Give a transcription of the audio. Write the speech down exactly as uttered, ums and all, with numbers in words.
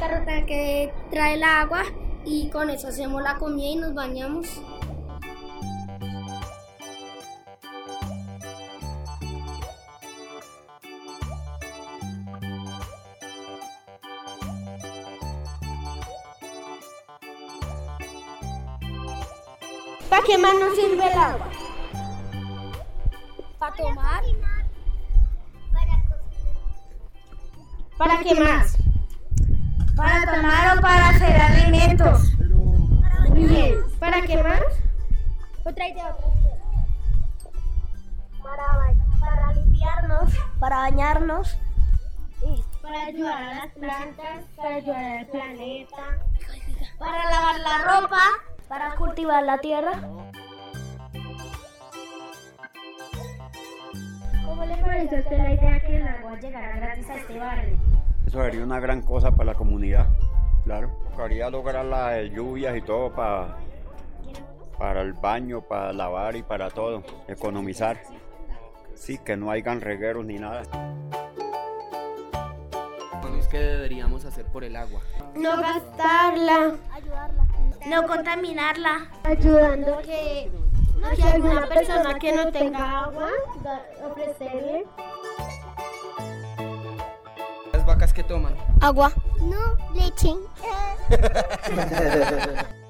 carreta que trae el agua y con eso hacemos la comida y nos bañamos. ¿Para qué más nos sirve el agua? Para tomar. ¿Para qué más? Para tomar o para hacer alimentos. Muy bien. ¿Para qué más? Otra idea, otra idea. Para, para limpiarnos, para bañarnos, sí. Para ayudar a las plantas, para ayudar al planeta, para lavar la ropa, para cultivar la tierra. ¿Cómo le parece a usted la idea que el agua llegara gratis a este barrio? Eso sería una gran cosa para la comunidad, claro. Quería lograr las lluvias y todo para, para el baño, para lavar y para todo, economizar. Sí, que no hayan regueros ni nada. ¿Qué deberíamos hacer por el agua? No gastarla, ayudarla, no contaminarla, ayudando que si hay alguna persona que no tenga agua, ofrecerle. ¿Las vacas que toman? Agua. No, leche.